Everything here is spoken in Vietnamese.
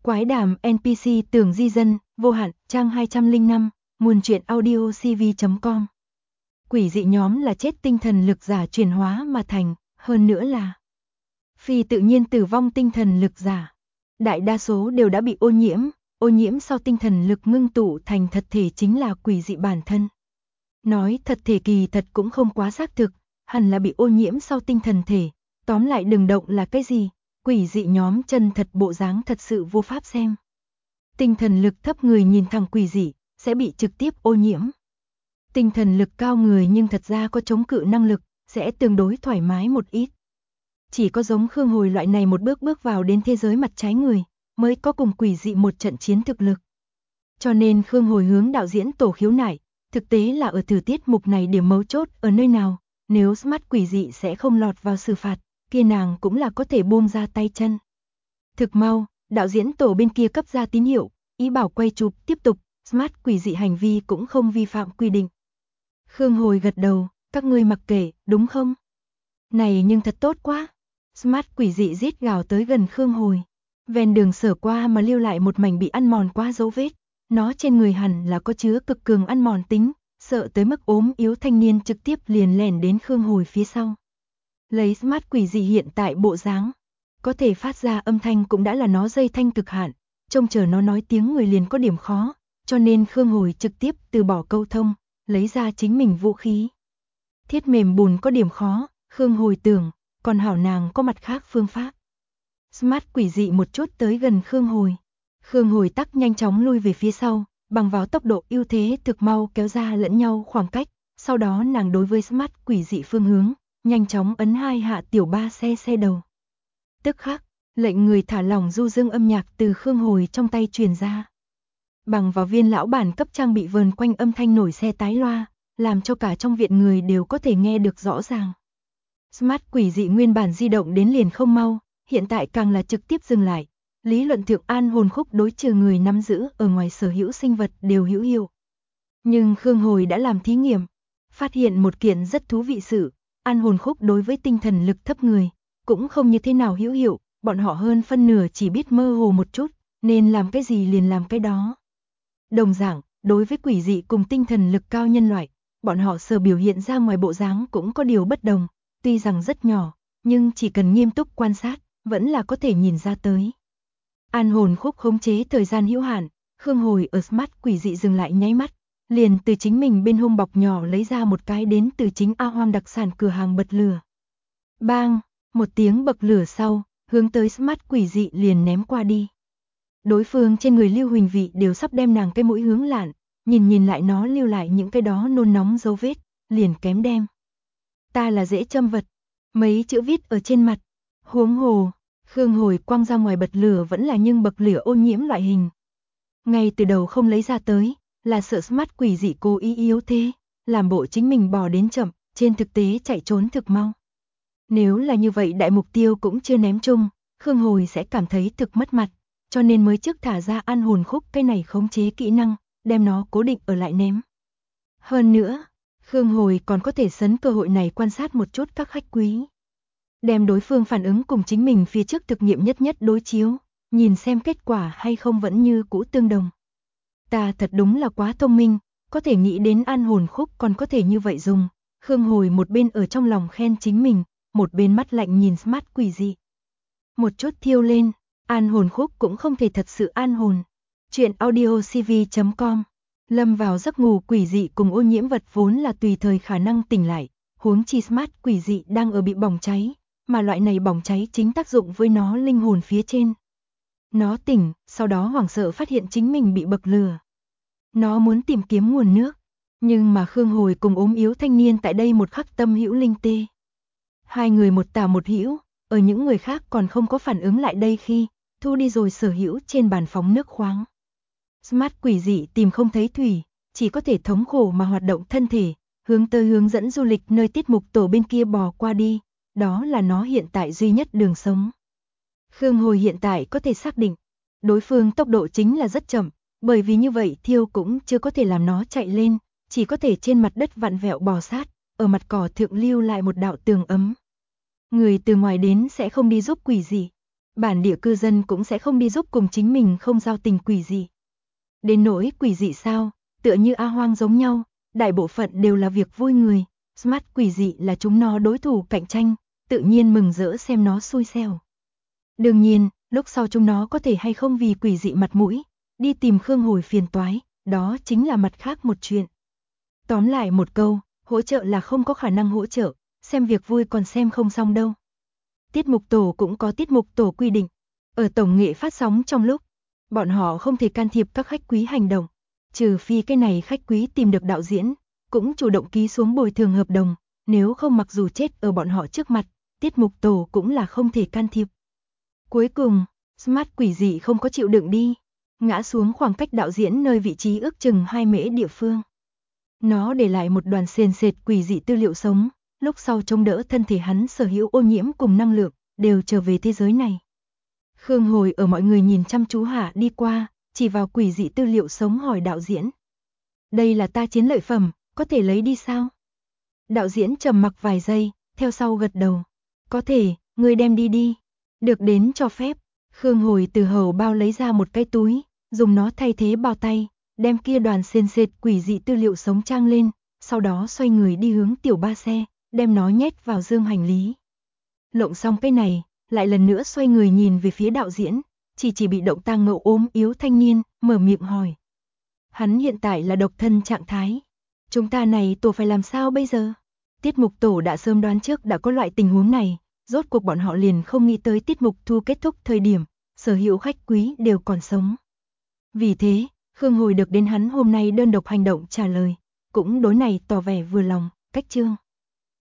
Quái đàm NPC tưởng di dân, vô hạn, trang 205, nguồn truyện audio cv.com. Quỷ dị nhóm là chết tinh thần lực giả chuyển hóa mà thành, hơn nữa là phi tự nhiên tử vong tinh thần lực giả. Đại đa số đều đã bị ô nhiễm sau tinh thần lực ngưng tụ thành thật thể chính là quỷ dị bản thân. Nói thật thể kỳ thật cũng không quá xác thực, hẳn là bị ô nhiễm sau tinh thần thể, tóm lại đừng động là cái gì, quỷ dị nhóm chân thật bộ dáng thật sự vô pháp xem. Tinh thần lực thấp người nhìn thẳng quỷ dị, sẽ bị trực tiếp ô nhiễm. Tinh thần lực cao người nhưng thật ra có chống cự năng lực, sẽ tương đối thoải mái một ít. Chỉ có giống Khương Hồi loại này một bước vào đến thế giới mặt trái người, mới có cùng quỷ dị một trận chiến thực lực. Cho nên Khương Hồi hướng đạo diễn tổ khiếu nại, thực tế là ở thử tiết mục này điểm mấu chốt ở nơi nào, nếu mắt quỷ dị sẽ không lọt vào xử phạt, kia nàng cũng là có thể buông ra tay chân. Thực mau, đạo diễn tổ bên kia cấp ra tín hiệu, ý bảo quay chụp tiếp tục, smart quỷ dị hành vi cũng không vi phạm quy định. Khương Hồi gật đầu, các ngươi mặc kệ, đúng không? Này nhưng thật tốt quá. Smart quỷ dị rít gào tới gần Khương Hồi. Ven đường sở qua mà lưu lại một mảnh bị ăn mòn qua dấu vết. Nó trên người hẳn là có chứa cực cường ăn mòn tính, sợ tới mức ốm yếu thanh niên trực tiếp liền lẻn đến Khương Hồi phía sau. Lấy smart quỷ dị hiện tại bộ dáng, có thể phát ra âm thanh cũng đã là nó dây thanh cực hạn, trông chờ nó nói tiếng người liền có điểm khó, cho nên Khương Hồi trực tiếp từ bỏ câu thông, lấy ra chính mình vũ khí. Thiết mềm bùn có điểm khó, Khương Hồi tưởng, còn hảo nàng có mặt khác phương pháp. Smart quỷ dị một chút tới gần Khương Hồi. Khương Hồi tắc nhanh chóng lui về phía sau, bằng vào tốc độ ưu thế thực mau kéo ra lẫn nhau khoảng cách, sau đó nàng đối với smart quỷ dị phương hướng, nhanh chóng ấn hai hạ tiểu ba xe đầu. Tức khắc, lệnh người thả lỏng du dương âm nhạc từ Khương Hồi trong tay truyền ra. Bằng vào viên lão bản cấp trang bị vờn quanh âm thanh nổi xe tái loa, làm cho cả trong viện người đều có thể nghe được rõ ràng. Smart quỷ dị nguyên bản di động đến liền không mau, hiện tại càng là trực tiếp dừng lại. Lý luận thượng an hồn khúc đối trừ người nắm giữ ở ngoài sở hữu sinh vật đều hữu hiệu. Nhưng Khương Hồi đã làm thí nghiệm, phát hiện một kiện rất thú vị sự, an hồn khúc đối với tinh thần lực thấp người, cũng không như thế nào hữu hiệu, bọn họ hơn phân nửa chỉ biết mơ hồ một chút, nên làm cái gì liền làm cái đó. Đồng dạng, đối với quỷ dị cùng tinh thần lực cao nhân loại, bọn họ sở biểu hiện ra ngoài bộ dáng cũng có điều bất đồng, tuy rằng rất nhỏ, nhưng chỉ cần nghiêm túc quan sát, vẫn là có thể nhìn ra tới. An hồn khúc khống chế thời gian hữu hạn, Khương Hồi ở smart quỷ dị dừng lại nháy mắt, liền từ chính mình bên hông bọc nhỏ lấy ra một cái đến từ chính A Hoang đặc sản cửa hàng bật lửa. Bang, một tiếng bậc lửa sau, hướng tới smart quỷ dị liền ném qua đi. Đối phương trên người lưu huỳnh vị đều sắp đem nàng cái mũi hướng lạn, nhìn lại nó lưu lại những cái đó nôn nóng dấu vết, liền kém đem. Ta là dễ châm vật, mấy chữ viết ở trên mặt, huống hồ. Khương Hồi quăng ra ngoài bật lửa vẫn là nhưng bậc lửa ô nhiễm loại hình. Ngay từ đầu không lấy ra tới, là sợ smart quỷ dị cố ý yếu thế, làm bộ chính mình bỏ đến chậm, trên thực tế chạy trốn thực mau. Nếu là như vậy đại mục tiêu cũng chưa ném chung, Khương Hồi sẽ cảm thấy thực mất mặt, cho nên mới trước thả ra an hồn khúc cái này khống chế kỹ năng, đem nó cố định ở lại ném. Hơn nữa, Khương Hồi còn có thể sấn cơ hội này quan sát một chút các khách quý. Đem đối phương phản ứng cùng chính mình phía trước thực nghiệm nhất đối chiếu, nhìn xem kết quả hay không vẫn như cũ tương đồng. Ta thật đúng là quá thông minh, có thể nghĩ đến an hồn khúc còn có thể như vậy dùng. Khương Hồi một bên ở trong lòng khen chính mình, một bên mắt lạnh nhìn smart quỷ dị. Một chút thiêu lên, an hồn khúc cũng không thể thật sự an hồn. Chuyện audio cv.com. Lâm vào giấc ngủ quỷ dị cùng ô nhiễm vật vốn là tùy thời khả năng tỉnh lại, huống chi smart quỷ dị đang ở bị bỏng cháy, mà loại này bỏng cháy chính tác dụng với nó linh hồn phía trên. Nó tỉnh, sau đó hoảng sợ phát hiện chính mình bị bậc lửa. Nó muốn tìm kiếm nguồn nước, nhưng mà Khương Hồi cùng ốm yếu thanh niên tại đây một khắc tâm hữu linh tê. Hai người một tả một hữu, ở những người khác còn không có phản ứng lại đây khi thu đi rồi sở hữu trên bàn phóng nước khoáng. Smart quỷ dị tìm không thấy thủy, chỉ có thể thống khổ mà hoạt động thân thể, hướng tới hướng dẫn du lịch nơi tiết mục tổ bên kia bò qua đi. Đó là nó hiện tại duy nhất đường sống. Khương Hồi hiện tại có thể xác định, đối phương tốc độ chính là rất chậm, bởi vì như vậy thiêu cũng chưa có thể làm nó chạy lên, chỉ có thể trên mặt đất vặn vẹo bò sát, ở mặt cỏ thượng lưu lại một đạo tường ấm. Người từ ngoài đến sẽ không đi giúp quỷ dị. bản địa cư dân cũng sẽ không đi giúp cùng chính mình không giao tình quỷ dị. Đến nỗi quỷ dị sao, tựa như A Hoang giống nhau, đại bộ phận đều là việc vui người, Smart quỷ dị là chúng nó đối thủ cạnh tranh, tự nhiên mừng rỡ xem nó xui xẻo. Đương nhiên, lúc sau chúng nó có thể hay không vì quỷ dị mặt mũi, đi tìm Khương Hồi phiền toái, đó chính là mặt khác một chuyện. Tóm lại một câu, hỗ trợ là không có khả năng hỗ trợ, xem việc vui còn xem không xong đâu. Tiết mục tổ cũng có tiết mục tổ quy định, ở tổng nghệ phát sóng trong lúc, bọn họ không thể can thiệp các khách quý hành động, trừ phi cái này khách quý tìm được đạo diễn, cũng chủ động ký xuống bồi thường hợp đồng, nếu không mặc dù chết ở bọn họ trước mặt, tiết mục tổ cũng là không thể can thiệp. Cuối cùng, Smart quỷ dị không có chịu đựng đi, ngã xuống khoảng cách đạo diễn nơi vị trí ước chừng 2 mễ địa phương. Nó để lại một đoàn sền sệt quỷ dị tư liệu sống, lúc sau chống đỡ thân thể hắn sở hữu ô nhiễm cùng năng lượng, đều trở về thế giới này. Khương Hồi ở mọi người nhìn chăm chú hạ đi qua, chỉ vào quỷ dị tư liệu sống hỏi đạo diễn. Đây là ta chiến lợi phẩm, có thể lấy đi sao? Đạo diễn trầm mặc vài giây, theo sau gật đầu. Có thể, ngươi đem đi đi. Được đến cho phép, Khương Hồi từ hầu bao lấy ra một cái túi, dùng nó thay thế bao tay, đem kia đoàn sền sệt quỷ dị tư liệu sống trang lên, sau đó xoay người đi hướng tiểu ba xe, đem nó nhét vào dương hành lý. Lộng xong cái này, lại lần nữa xoay người nhìn về phía đạo diễn, chỉ bị động tang ngộ ốm yếu thanh niên, mở miệng hỏi. Hắn hiện tại là độc thân trạng thái. Chúng ta này tổ phải làm sao bây giờ? Tiết mục tổ đã sớm đoán trước đã có loại tình huống này, rốt cuộc bọn họ liền không nghĩ tới tiết mục thu kết thúc thời điểm, sở hữu khách quý đều còn sống. Vì thế, Khương Hồi được đến hắn hôm nay đơn độc hành động trả lời, cũng đối này tỏ vẻ vừa lòng, cách chương.